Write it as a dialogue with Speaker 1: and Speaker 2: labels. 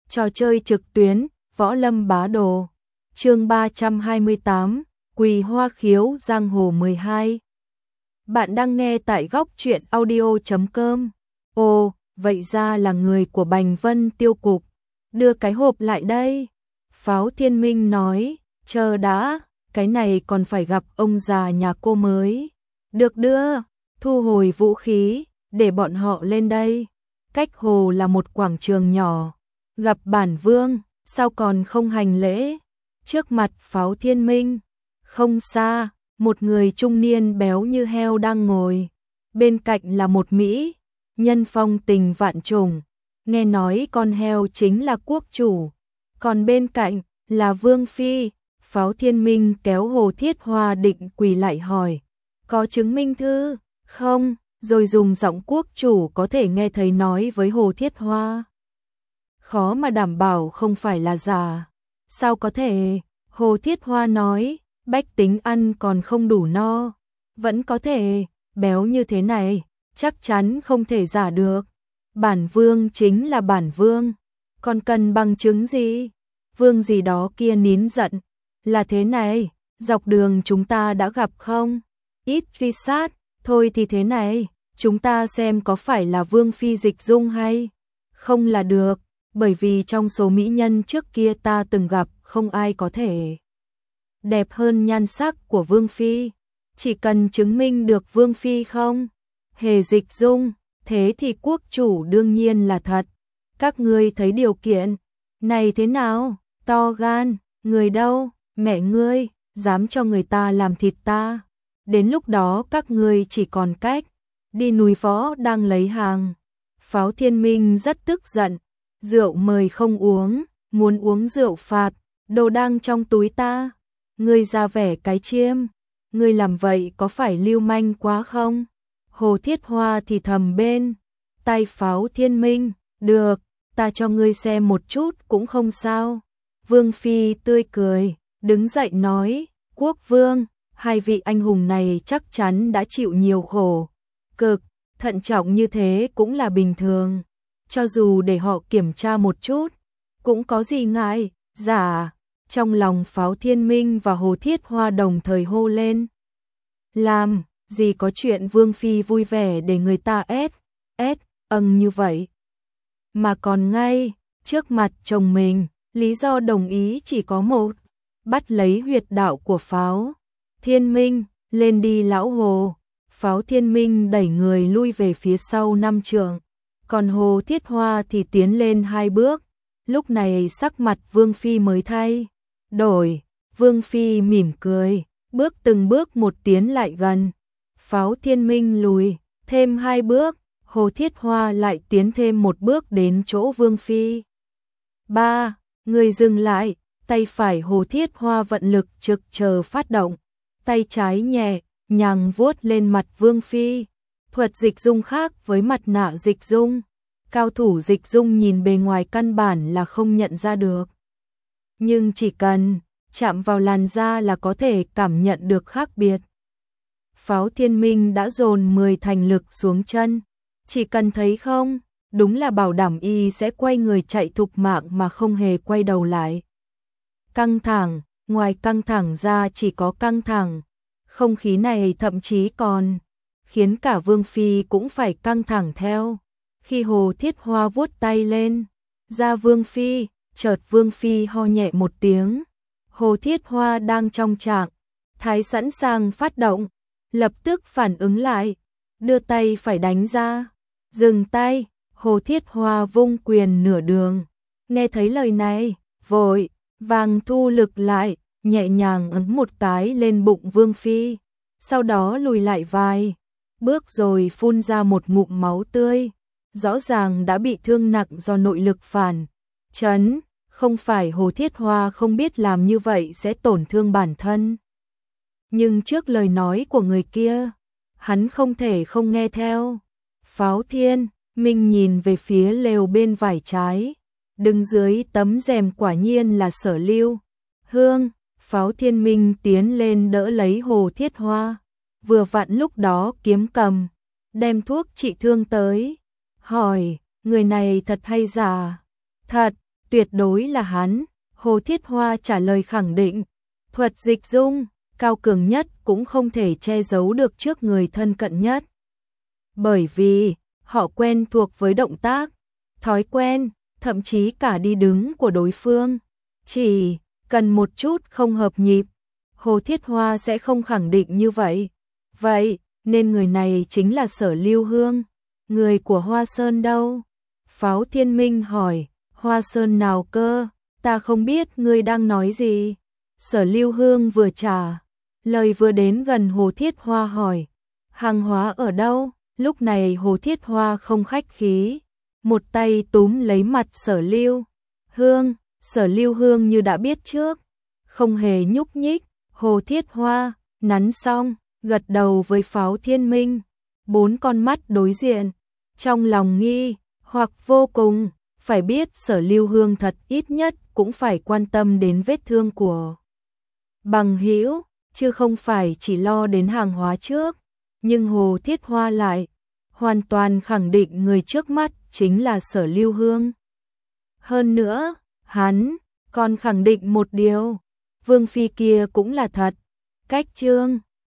Speaker 1: Trò chơi trực tuyến, Võ Lâm Bá Đồ. Chương 328, Quỳ Hoa Khiếu Giang Hồ 12. Bạn đang nghe tại góc truyện audio.com. Ồ, vậy ra là người của Bành Vân Tiêu Cục. Đưa cái hộp lại đây. Pháo Thiên Minh nói, chờ đã, cái này còn phải gặp ông già nhà cô mới. Được đưa, thu hồi vũ khí, để bọn họ lên đây. Cách hồ là một quảng trường nhỏ. Gặp bản vương, sao còn không hành lễ? Trước mặt Pháo Thiên Minh, không xa, một người trung niên béo như heo đang ngồi. Bên cạnh là một Mỹ, nhân phong tình vạn trùng. Nghe nói con heo chính là quốc chủ. Còn bên cạnh là Vương Phi. Pháo Thiên Minh kéo Hồ Thiết Hoa định quỳ lại hỏi, có chứng minh thư không? Rồi dùng giọng quốc chủ có thể nghe thấy nói với Hồ Thiết Hoa. Khó mà đảm bảo không phải là giả. Sao có thể? Hồ Thiết Hoa nói, bách tính ăn còn không đủ no. Vẫn có thể, béo như thế này, chắc chắn không thể giả được. Bản vương chính là bản vương. Còn cần bằng chứng gì? Vương gì đó kia nín giận. Là thế này, dọc đường chúng ta đã gặp không? Ít truy sát, thôi thì thế này, chúng ta xem có phải là Vương Phi Dịch Dung hay không là được, bởi vì trong số mỹ nhân trước kia ta từng gặp không ai có thể đẹp hơn nhan sắc của Vương Phi. Chỉ cần chứng minh được Vương Phi không hề dịch dung, thế thì quốc chủ đương nhiên là thật. Các ngươi thấy điều kiện này thế nào? To gan, người đâu? Mẹ ngươi, dám cho người ta làm thịt ta. Đến lúc đó các ngươi chỉ còn cách đi núi Võ đang lấy hàng. Pháo Thiên Minh rất tức giận. Rượu mời không uống, muốn uống rượu phạt, đồ đang trong túi ta. Ngươi ra vẻ cái chiêm, ngươi làm vậy có phải lưu manh quá không? Hồ Thiết Hoa thì thầm bên tay Pháo Thiên Minh, được, ta cho ngươi xem một chút cũng không sao. Vương Phi tươi cười, đứng dậy nói, quốc vương, hai vị anh hùng này chắc chắn đã chịu nhiều khổ cực, thận trọng như thế cũng là bình thường. Cho dù để họ kiểm tra một chút, cũng có gì ngại, giả. Trong lòng Pháo Thiên Minh và Hồ Thiết Hoa đồng thời hô lên. Làm, gì có chuyện Vương Phi vui vẻ để người ta như vậy. Mà còn ngay, trước mặt chồng mình, lý do đồng ý chỉ có một, bắt lấy huyệt đạo của Pháo Thiên Minh, lên đi lão Hồ. Pháo Thiên Minh đẩy người lui về phía sau 5 trượng. Còn Hồ Thiết Hoa thì tiến lên 2 bước. Lúc này sắc mặt Vương Phi mới thay đổi. Vương Phi mỉm cười, bước từng bước một tiến lại gần. Pháo Thiên Minh lùi thêm 2 bước, Hồ Thiết Hoa lại tiến thêm 1 bước đến chỗ Vương Phi. 3. Người dừng lại, tay phải Hồ Thiết Hoa vận lực trực chờ phát động. Tay trái nhẹ nhàng vuốt lên mặt Vương Phi. Thuật dịch dung khác với mặt nạ dịch dung. Cao thủ dịch dung nhìn bề ngoài căn bản là không nhận ra được. Nhưng chỉ cần chạm vào làn da là có thể cảm nhận được khác biệt. Pháo Thiên Minh đã dồn 10 thành lực xuống chân. Chỉ cần thấy không, đúng là bảo đảm y sẽ quay người chạy thục mạng mà không hề quay đầu lại. Căng thẳng, ngoài căng thẳng ra chỉ có căng thẳng. Không khí này thậm chí còn khiến cả Vương Phi cũng phải căng thẳng theo. Khi Hồ Thiết Hoa vuốt tay lên ra Vương Phi, chợt Vương Phi ho nhẹ một tiếng. Hồ Thiết Hoa đang trong trạng thái sẵn sàng phát động, lập tức phản ứng lại, đưa tay phải đánh ra. Dừng tay, Hồ Thiết Hoa vung quyền nửa đường. Nghe thấy lời này, vội vàng thu lực lại, nhẹ nhàng ấn một cái lên bụng Vương Phi, sau đó lùi lại vài bước rồi phun ra một ngụm máu tươi. Rõ ràng đã bị thương nặng do nội lực phản chấn. Không phải Hồ Thiết Hoa không biết làm như vậy sẽ tổn thương bản thân. Nhưng trước lời nói của người kia, hắn không thể không nghe theo. Pháo Thiên Minh nhìn về phía lều bên vải trái. Đứng dưới tấm rèm quả nhiên là Sở Lưu Hương. Pháo Thiên Minh tiến lên đỡ lấy Hồ Thiết Hoa. Vừa vặn lúc đó kiếm cầm đem thuốc trị thương tới. Hỏi, người này thật hay giả? Thật. tuyệt đối là hắn. Hồ Thiết Hoa trả lời khẳng định, thuật dịch dung, cao cường nhất cũng không thể che giấu được trước người thân cận nhất. Bởi vì, họ quen thuộc với động tác, thói quen, thậm chí cả đi đứng của đối phương. Chỉ cần một chút không hợp nhịp, Hồ Thiết Hoa sẽ không khẳng định như vậy. Vậy, nên người này chính là Sở Lưu Hương. Người của Hoa Sơn đâu? Pháo Thiên Minh hỏi, Hoa Sơn nào cơ? Ta không biết ngươi đang nói gì. Sở Lưu Hương vừa trả lời vừa đến gần Hồ Thiết Hoa hỏi, hàng hóa ở đâu? Lúc này Hồ Thiết Hoa không khách khí, một tay túm lấy mặt Sở Lưu Hương. Sở Lưu Hương như đã biết trước, không hề nhúc nhích. Hồ Thiết Hoa nắn xong, gật đầu với Pháo Thiên Minh. 4 con mắt đối diện, trong lòng nghi hoặc vô cùng. Phải biết Sở Lưu Hương thật ít nhất cũng phải quan tâm đến vết thương của bằng hữu, chứ không phải chỉ lo đến hàng hóa trước. Nhưng Hồ Thiết Hoa lại hoàn toàn khẳng định người trước mắt chính là Sở Lưu Hương. Hơn nữa, hắn còn khẳng định một điều, Vương Phi kia cũng là thật. Cách Trương